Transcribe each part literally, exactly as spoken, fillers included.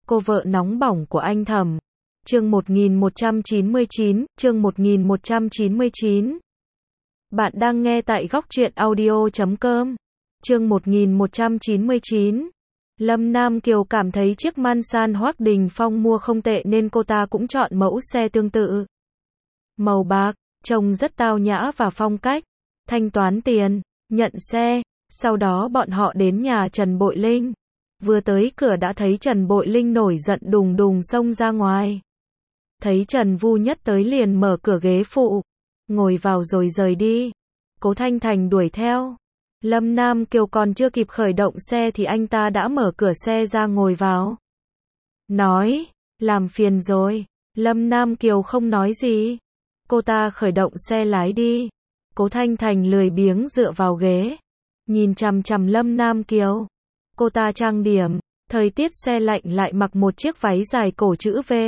Cô vợ nóng bỏng của anh Thẩm. Chương một nghìn một trăm chín mươi chín, chương một nghìn một trăm chín mươi chín. Bạn đang nghe tại góc truyện audio chấm com. Chương một nghìn một trăm chín mươi chín. Lâm Nam Kiều cảm thấy chiếc Mansan Hoác Đình Phong mua không tệ nên cô ta cũng chọn mẫu xe tương tự. Màu bạc, trông rất tao nhã và phong cách. Thanh toán tiền, nhận xe, sau đó bọn họ đến nhà Trần Bội Linh. Vừa tới cửa đã thấy Trần Bội Linh nổi giận đùng đùng xông ra ngoài. Thấy Trần Vu Nhất tới liền mở cửa ghế phụ, ngồi vào rồi rời đi. Cố Thanh Thành đuổi theo. Lâm Nam Kiều còn chưa kịp khởi động xe thì anh ta đã mở cửa xe ra ngồi vào. Nói, làm phiền rồi. Lâm Nam Kiều không nói gì. Cô ta khởi động xe lái đi. Cố Thanh Thành lười biếng dựa vào ghế, nhìn chằm chằm Lâm Nam Kiều. Cô ta trang điểm, thời tiết se lạnh lại mặc một chiếc váy dài cổ chữ V.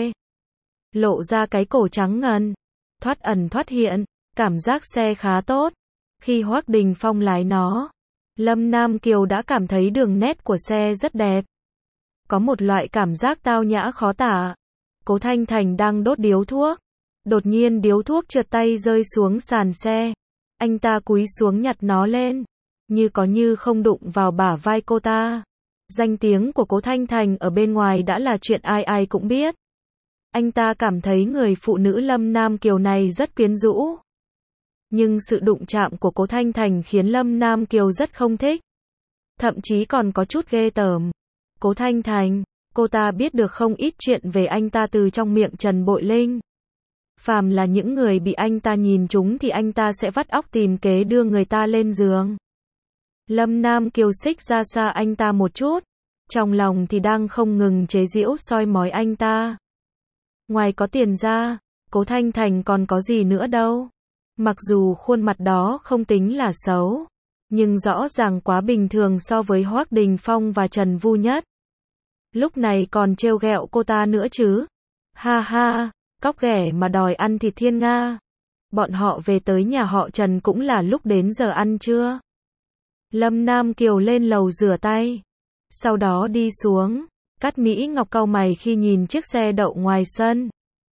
Lộ ra cái cổ trắng ngần, thoát ẩn thoát hiện, cảm giác xe khá tốt. Khi Hoác Đình Phong lái nó, Lâm Nam Kiều đã cảm thấy đường nét của xe rất đẹp. Có một loại cảm giác tao nhã khó tả. Cố Thanh Thành đang đốt điếu thuốc. Đột nhiên điếu thuốc trượt tay rơi xuống sàn xe. Anh ta cúi xuống nhặt nó lên, như có như không đụng vào bả vai cô ta. Danh tiếng của Cố Thanh Thành ở bên ngoài đã là chuyện ai ai cũng biết. Anh ta cảm thấy người phụ nữ Lâm Nam Kiều này rất quyến rũ. Nhưng sự đụng chạm của Cố Thanh Thành khiến Lâm Nam Kiều rất không thích. Thậm chí còn có chút ghê tởm. Cố Thanh Thành, cô ta biết được không ít chuyện về anh ta từ trong miệng Trần Bội Linh. Phàm là những người bị anh ta nhìn trúng thì anh ta sẽ vắt óc tìm kế đưa người ta lên giường. Lâm Nam Kiều xích ra xa anh ta một chút, trong lòng thì đang không ngừng chế giễu soi mói anh ta. Ngoài có tiền ra, Cố Thanh Thành còn có gì nữa đâu. Mặc dù khuôn mặt đó không tính là xấu, nhưng rõ ràng quá bình thường so với Hoác Đình Phong và Trần Vu Nhất. Lúc này còn trêu ghẹo cô ta nữa chứ. Ha ha, cóc ghẻ mà đòi ăn thịt thiên nga. Bọn họ về tới nhà họ Trần cũng là lúc đến giờ ăn trưa. Lâm Nam Kiều lên lầu rửa tay, sau đó đi xuống. Cát Mỹ Ngọc cau mày khi nhìn chiếc xe đậu ngoài sân.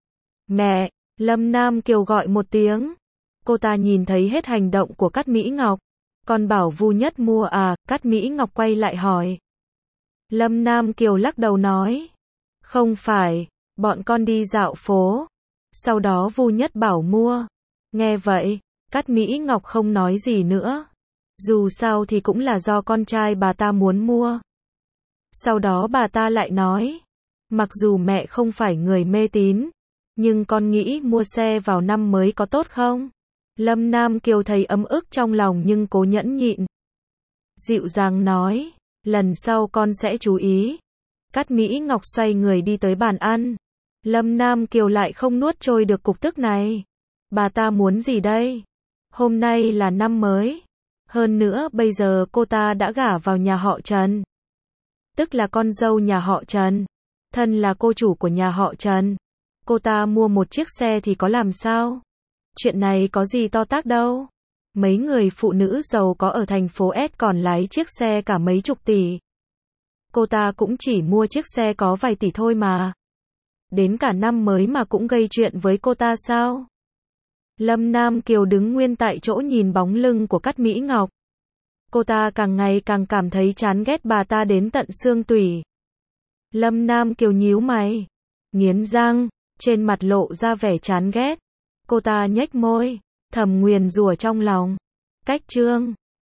Mẹ, Lâm Nam Kiều gọi một tiếng. Cô ta nhìn thấy hết hành động của Cát Mỹ Ngọc. Con bảo Vu Nhất mua à? Cát Mỹ Ngọc quay lại hỏi. Lâm Nam Kiều lắc đầu nói. Không phải, bọn con đi dạo phố. Sau đó Vu Nhất bảo mua. Nghe vậy, Cát Mỹ Ngọc không nói gì nữa. Dù sao thì cũng là do con trai bà ta muốn mua. Sau đó bà ta lại nói. Mặc dù mẹ không phải người mê tín, nhưng con nghĩ mua xe vào năm mới có tốt không? Lâm Nam Kiều thấy ấm ức trong lòng nhưng cố nhẫn nhịn. Dịu dàng nói. Lần sau con sẽ chú ý. Cát Mỹ Ngọc xoay người đi tới bàn ăn. Lâm Nam Kiều lại không nuốt trôi được cục tức này. Bà ta muốn gì đây? Hôm nay là năm mới. Hơn nữa bây giờ cô ta đã gả vào nhà họ Trần. Tức là con dâu nhà họ Trần. Thân là cô chủ của nhà họ Trần. Cô ta mua một chiếc xe thì có làm sao? Chuyện này có gì to tát đâu. Mấy người phụ nữ giàu có ở thành phố S còn lái chiếc xe cả mấy chục tỷ. Cô ta cũng chỉ mua chiếc xe có vài tỷ thôi mà. Đến cả năm mới mà cũng gây chuyện với cô ta sao? Lâm Nam Kiều đứng nguyên tại chỗ nhìn bóng lưng của Cát Mỹ Ngọc. Cô ta càng ngày càng cảm thấy chán ghét bà ta đến tận xương tủy. Lâm Nam Kiều nhíu mày, nghiến răng, trên mặt lộ ra vẻ chán ghét. Cô ta nhếch môi, thầm nguyền rủa trong lòng. Cách chương